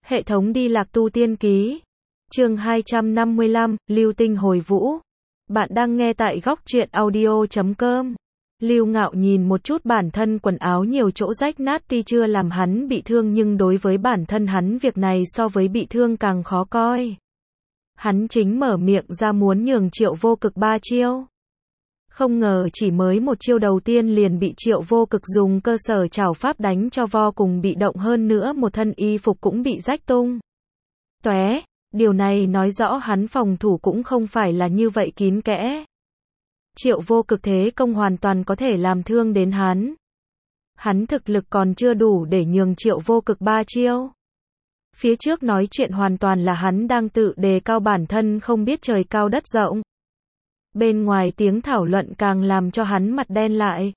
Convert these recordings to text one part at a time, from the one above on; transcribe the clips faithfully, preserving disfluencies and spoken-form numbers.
Hệ thống đi lạc tu tiên ký. Chương hai trăm năm mươi lăm, Lưu Tinh hồi vũ. Bạn đang nghe tại góc truyện audio chấm com. Lưu Ngạo nhìn một chút bản thân quần áo nhiều chỗ rách nát tuy chưa làm hắn bị thương nhưng đối với bản thân hắn việc này so với bị thương càng khó coi. Hắn chính mở miệng ra muốn nhường Triệu Vô Cực ba chiêu. Không ngờ chỉ mới một chiêu đầu tiên liền bị Triệu Vô Cực dùng cơ sở trảo pháp đánh cho vô cùng bị động, hơn nữa một thân y phục cũng bị rách tung tóe. Điều này nói rõ hắn phòng thủ cũng không phải là như vậy kín kẽ. Triệu Vô Cực thế công hoàn toàn có thể làm thương đến hắn. Hắn thực lực còn chưa đủ để nhường Triệu Vô Cực ba chiêu. Phía trước nói chuyện hoàn toàn là hắn đang tự đề cao bản thân không biết trời cao đất rộng. Bên ngoài tiếng thảo luận càng làm cho hắn mặt đen lại.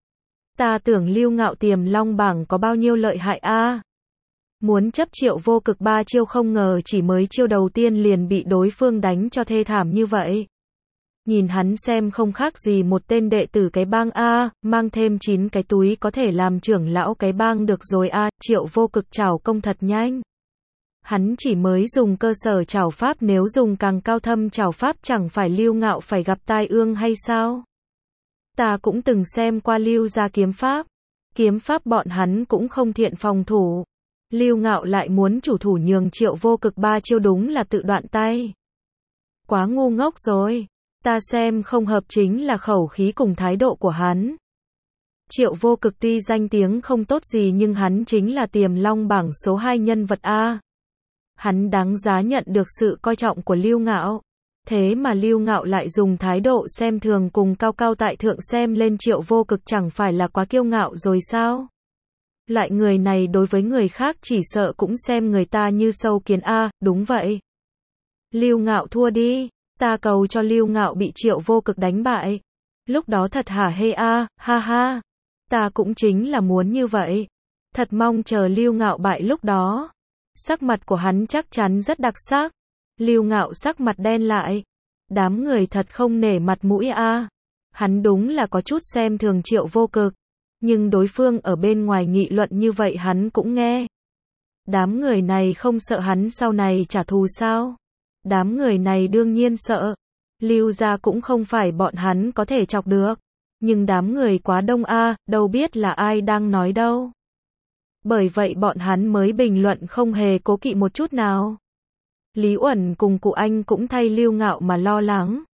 Ta tưởng Lưu Ngạo Tiềm Long bảng có bao nhiêu lợi hại a. À? Muốn chấp Triệu Vô Cực ba chiêu, không ngờ chỉ mới chiêu đầu tiên liền bị đối phương đánh cho thê thảm như vậy. Nhìn hắn xem không khác gì một tên đệ tử cái bang a, à, mang thêm chín cái túi có thể làm trưởng lão cái bang được rồi a. À. Triệu Vô Cực trảo công thật nhanh. Hắn chỉ mới dùng cơ sở trảo pháp, nếu dùng càng cao thâm trảo pháp chẳng phải Lưu Ngạo phải gặp tai ương hay sao? Ta cũng từng xem qua Lưu gia kiếm pháp. Kiếm pháp bọn hắn cũng không thiện phòng thủ. Lưu Ngạo lại muốn chủ thủ nhường Triệu Vô Cực ba chiêu, đúng là tự đoạn tay. Quá ngu ngốc rồi. Ta xem không hợp chính là khẩu khí cùng thái độ của hắn. Triệu Vô Cực tuy danh tiếng không tốt gì nhưng hắn chính là Tiềm Long bảng số hai nhân vật a. Hắn đáng giá nhận được sự coi trọng của Lưu Ngạo. Thế mà Lưu Ngạo lại dùng thái độ xem thường cùng cao cao tại thượng xem lên Triệu Vô Cực, chẳng phải là quá kiêu ngạo rồi sao? Loại người này đối với người khác chỉ sợ cũng xem người ta như sâu kiến a. À, đúng vậy. Lưu Ngạo thua đi, ta cầu cho Lưu Ngạo bị Triệu Vô Cực đánh bại. Lúc đó thật hả hê a, à, ha ha. Ta cũng chính là muốn như vậy. Thật mong chờ Lưu Ngạo bại lúc đó. Sắc mặt của hắn chắc chắn rất đặc sắc. Lưu Ngạo sắc mặt đen lại. Đám người thật không nể mặt mũi a. À. Hắn đúng là có chút xem thường Triệu Vô Cực. Nhưng đối phương ở bên ngoài nghị luận như vậy hắn cũng nghe. Đám người này không sợ hắn sau này trả thù sao? Đám người này đương nhiên sợ. Lưu gia cũng không phải bọn hắn có thể chọc được. Nhưng đám người quá đông a, à, đâu biết là ai đang nói đâu. Bởi vậy bọn hắn mới bình luận không hề cố kỵ một chút nào. Lý Uẩn cùng cụ anh cũng thay Lưu Ngạo mà lo lắng.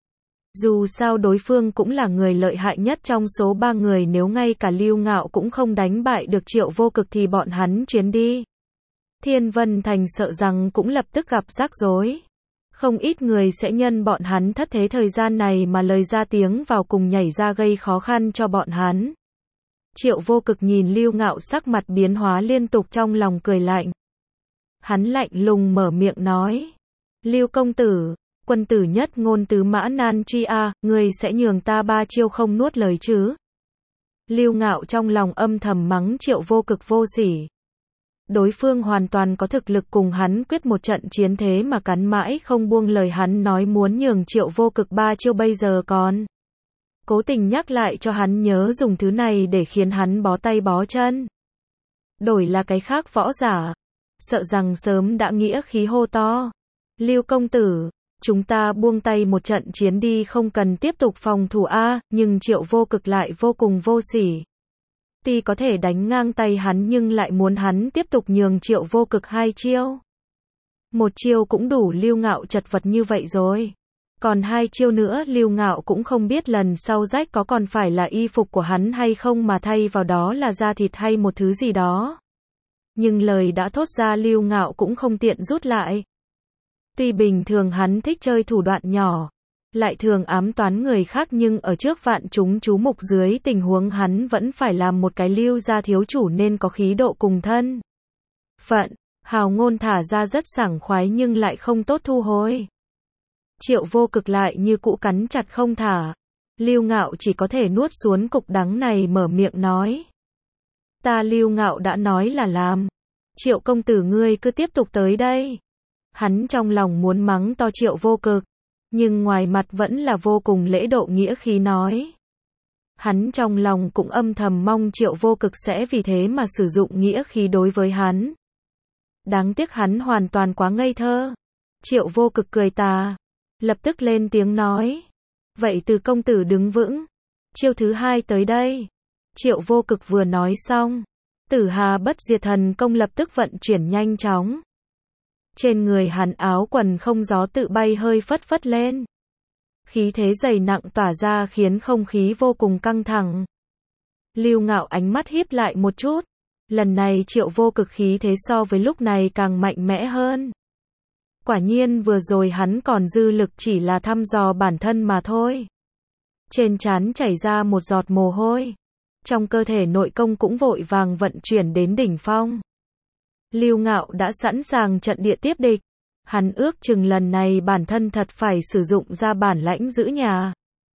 Dù sao đối phương cũng là người lợi hại nhất trong số ba người, nếu ngay cả Lưu Ngạo cũng không đánh bại được Triệu Vô Cực thì bọn hắn chuyến đi Thiên Vân Thành sợ rằng cũng lập tức gặp rắc rối. Không ít người sẽ nhân bọn hắn thất thế thời gian này mà lời ra tiếng vào cùng nhảy ra gây khó khăn cho bọn hắn. Triệu Vô Cực nhìn Lưu Ngạo sắc mặt biến hóa liên tục, trong lòng cười lạnh. Hắn lạnh lùng mở miệng nói. Lưu công tử, quân tử nhất ngôn tứ mã nan truy a, ngươi sẽ nhường ta ba chiêu không nuốt lời chứ? Lưu Ngạo trong lòng âm thầm mắng Triệu Vô Cực vô sỉ. Đối phương hoàn toàn có thực lực cùng hắn quyết một trận chiến, thế mà cắn mãi không buông lời, hắn nói muốn nhường Triệu Vô Cực ba chiêu, bây giờ còn cố tình nhắc lại cho hắn nhớ dùng thứ này để khiến hắn bó tay bó chân. Đổi là cái khác võ giả, sợ rằng sớm đã nghĩa khí hô to. Lưu công tử, chúng ta buông tay một trận chiến đi, không cần tiếp tục phòng thủ a. Nhưng Triệu Vô Cực lại vô cùng vô sỉ. Tuy có thể đánh ngang tay hắn nhưng lại muốn hắn tiếp tục nhường Triệu Vô Cực hai chiêu. Một chiêu cũng đủ Lưu Ngạo chật vật như vậy rồi. Còn hai chiêu nữa Lưu Ngạo cũng không biết lần sau rách có còn phải là y phục của hắn hay không, mà thay vào đó là da thịt hay một thứ gì đó. Nhưng lời đã thốt ra Lưu Ngạo cũng không tiện rút lại. Tuy bình thường hắn thích chơi thủ đoạn nhỏ, lại thường ám toán người khác, nhưng ở trước vạn chúng chú mục dưới tình huống hắn vẫn phải làm một cái Lưu gia thiếu chủ nên có khí độ cùng thân phận, hào ngôn thả ra rất sảng khoái nhưng lại không tốt thu hồi. Triệu Vô Cực lại như cũ cắn chặt không thả. Lưu Ngạo chỉ có thể nuốt xuống cục đắng này, mở miệng nói. Ta Lưu Ngạo đã nói là làm. Triệu công tử ngươi cứ tiếp tục tới đây. Hắn trong lòng muốn mắng to Triệu Vô Cực, nhưng ngoài mặt vẫn là vô cùng lễ độ nghĩa khí nói. Hắn trong lòng cũng âm thầm mong Triệu Vô Cực sẽ vì thế mà sử dụng nghĩa khí đối với hắn. Đáng tiếc hắn hoàn toàn quá ngây thơ. Triệu Vô Cực cười tà, lập tức lên tiếng nói. Vậy Từ công tử đứng vững. Chiêu thứ hai tới đây. Triệu Vô Cực vừa nói xong, Tử Hà Bất Diệt Thần Công lập tức vận chuyển nhanh chóng. Trên người hắn áo quần không gió tự bay hơi phất phất lên. Khí thế dày nặng tỏa ra khiến không khí vô cùng căng thẳng. Lưu Ngạo ánh mắt híp lại một chút. Lần này Triệu Vô Cực khí thế so với lúc này càng mạnh mẽ hơn. Quả nhiên vừa rồi hắn còn dư lực chỉ là thăm dò bản thân mà thôi. Trên trán chảy ra một giọt mồ hôi. Trong cơ thể nội công cũng vội vàng vận chuyển đến đỉnh phong. Lưu Ngạo đã sẵn sàng trận địa tiếp địch. Hắn ước chừng lần này bản thân thật phải sử dụng ra bản lãnh giữ nhà.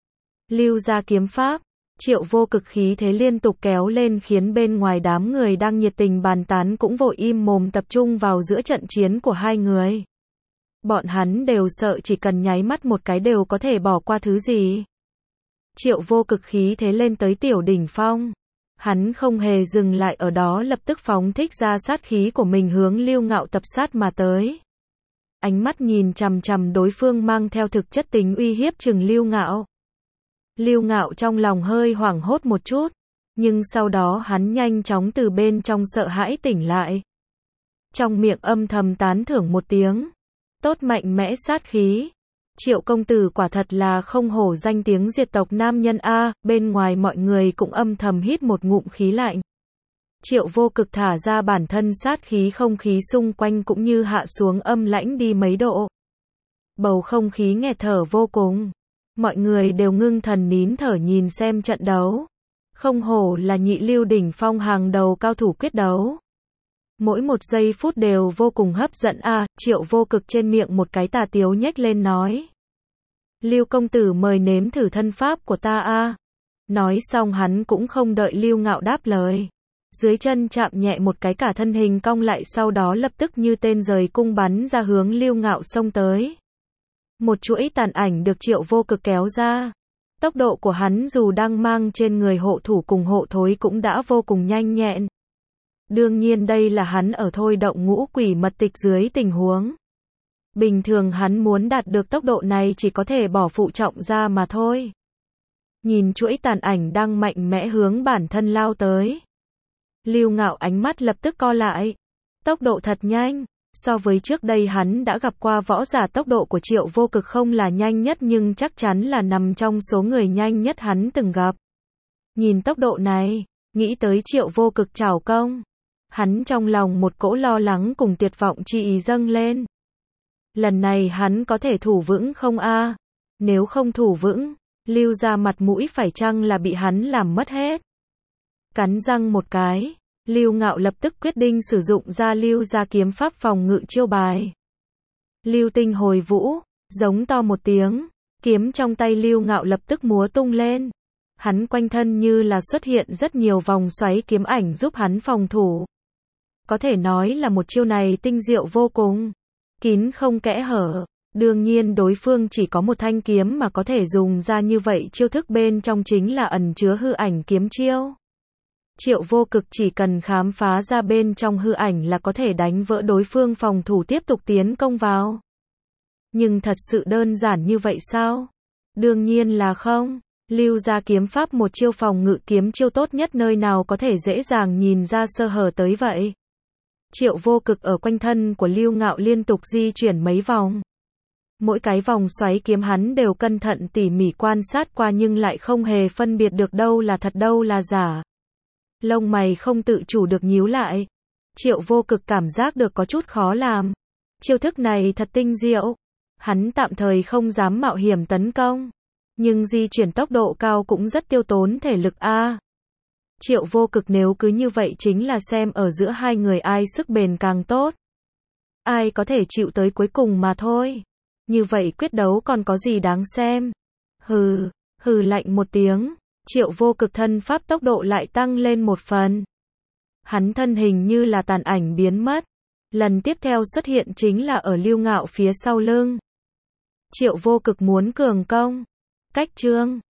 Lưu ra kiếm pháp. Triệu Vô Cực khí thế liên tục kéo lên khiến bên ngoài đám người đang nhiệt tình bàn tán cũng vội im mồm tập trung vào giữa trận chiến của hai người. Bọn hắn đều sợ chỉ cần nháy mắt một cái đều có thể bỏ qua thứ gì. Triệu Vô Cực khí thế lên tới tiểu đỉnh phong. Hắn không hề dừng lại ở đó, lập tức phóng thích ra sát khí của mình hướng Lưu Ngạo tập sát mà tới. Ánh mắt nhìn chằm chằm đối phương mang theo thực chất tính uy hiếp chừng Lưu Ngạo. Lưu Ngạo trong lòng hơi hoảng hốt một chút, nhưng sau đó hắn nhanh chóng từ bên trong sợ hãi tỉnh lại. Trong miệng âm thầm tán thưởng một tiếng. Tốt mạnh mẽ sát khí. Triệu công tử quả thật là không hổ danh tiếng diệt tộc nam nhân a. Bên ngoài mọi người cũng âm thầm hít một ngụm khí lạnh. Triệu Vô Cực thả ra bản thân sát khí, không khí xung quanh cũng như hạ xuống âm lãnh đi mấy độ. Bầu không khí nghẹt thở vô cùng. Mọi người đều ngưng thần nín thở nhìn xem trận đấu. Không hổ là nhị lưu đỉnh phong hàng đầu cao thủ quyết đấu. Mỗi một giây phút đều vô cùng hấp dẫn a. À, Triệu Vô Cực trên miệng một cái tà tiếu nhếch lên nói. Lưu công tử mời nếm thử thân pháp của ta a. À. Nói xong hắn cũng không đợi Lưu Ngạo đáp lời. Dưới chân chạm nhẹ một cái, cả thân hình cong lại, sau đó lập tức như tên rời cung bắn ra hướng Lưu Ngạo xông tới. Một chuỗi tàn ảnh được Triệu Vô Cực kéo ra. Tốc độ của hắn dù đang mang trên người hộ thủ cùng hộ thối cũng đã vô cùng nhanh nhẹn. Đương nhiên đây là hắn ở thôi động ngũ quỷ mật tịch dưới tình huống. Bình thường hắn muốn đạt được tốc độ này chỉ có thể bỏ phụ trọng ra mà thôi. Nhìn chuỗi tàn ảnh đang mạnh mẽ hướng bản thân lao tới. Lưu Ngạo ánh mắt lập tức co lại. Tốc độ thật nhanh. So với trước đây hắn đã gặp qua võ giả, tốc độ của Triệu Vô Cực không là nhanh nhất nhưng chắc chắn là nằm trong số người nhanh nhất hắn từng gặp. Nhìn tốc độ này, nghĩ tới Triệu Vô Cực trảo công. Hắn trong lòng một cỗ lo lắng cùng tuyệt vọng chi ý dâng lên. Lần này hắn có thể thủ vững không a? Nếu không thủ vững, Lưu ra mặt mũi phải chăng là bị hắn làm mất hết? Cắn răng một cái, Lưu Ngạo lập tức quyết định sử dụng ra Lưu ra kiếm pháp phòng ngự chiêu bài. Lưu tinh hồi vũ, giống to một tiếng, kiếm trong tay Lưu Ngạo lập tức múa tung lên. Hắn quanh thân như là xuất hiện rất nhiều vòng xoáy kiếm ảnh giúp hắn phòng thủ. Có thể nói là một chiêu này tinh diệu vô cùng, kín không kẽ hở. Đương nhiên đối phương chỉ có một thanh kiếm mà có thể dùng ra như vậy, chiêu thức bên trong chính là ẩn chứa hư ảnh kiếm chiêu. Triệu Vô Cực chỉ cần khám phá ra bên trong hư ảnh là có thể đánh vỡ đối phương phòng thủ, tiếp tục tiến công vào. Nhưng thật sự đơn giản như vậy sao? Đương nhiên là không. Lưu ra kiếm pháp một chiêu phòng ngự kiếm chiêu tốt nhất, nơi nào có thể dễ dàng nhìn ra sơ hở tới vậy. Triệu Vô Cực ở quanh thân của Lưu Ngạo liên tục di chuyển mấy vòng. Mỗi cái vòng xoáy kiếm hắn đều cẩn thận tỉ mỉ quan sát qua nhưng lại không hề phân biệt được đâu là thật đâu là giả. Lông mày không tự chủ được nhíu lại. Triệu Vô Cực cảm giác được có chút khó làm. Chiêu thức này thật tinh diệu. Hắn tạm thời không dám mạo hiểm tấn công. Nhưng di chuyển tốc độ cao cũng rất tiêu tốn thể lực a. Triệu Vô Cực nếu cứ như vậy chính là xem ở giữa hai người ai sức bền càng tốt. Ai có thể chịu tới cuối cùng mà thôi. Như vậy quyết đấu còn có gì đáng xem. Hừ, hừ lạnh một tiếng. Triệu Vô Cực thân pháp tốc độ lại tăng lên một phần. Hắn thân hình như là tàn ảnh biến mất. Lần tiếp theo xuất hiện chính là ở Lưu Ngạo phía sau lưng. Triệu Vô Cực muốn cường công. Cách chương